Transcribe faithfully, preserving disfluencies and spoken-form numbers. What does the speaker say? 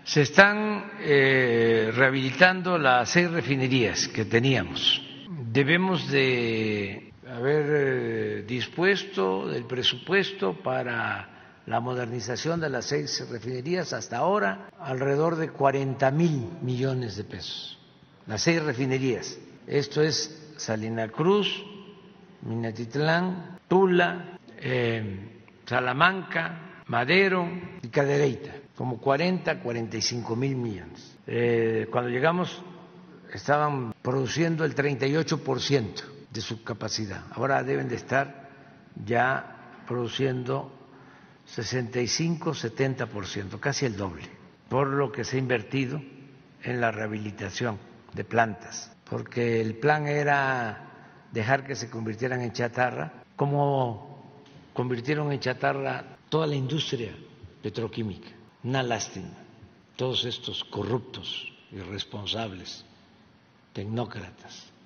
Se están eh, rehabilitando las seis refinerías que teníamos. Debemos de haber eh, dispuesto del presupuesto para la modernización de las seis refinerías hasta ahora alrededor de cuarenta mil millones de pesos. Las seis refinerías. Esto es Salina Cruz, Minatitlán, Tula, eh, Salamanca, Madero y Cadereyta, como cuarenta, cuarenta y cinco mil millones. Eh, cuando llegamos estaban produciendo el treinta y ocho por ciento de su capacidad. Ahora deben de estar ya produciendo sesenta y cinco, setenta por ciento, casi el doble, por lo que se ha invertido en la rehabilitación de plantas, porque el plan era dejar que se convirtieran en chatarra, como convirtieron en chatarra toda la industria petroquímica. Una lástima, todos estos corruptos, irresponsables, tecnócratas.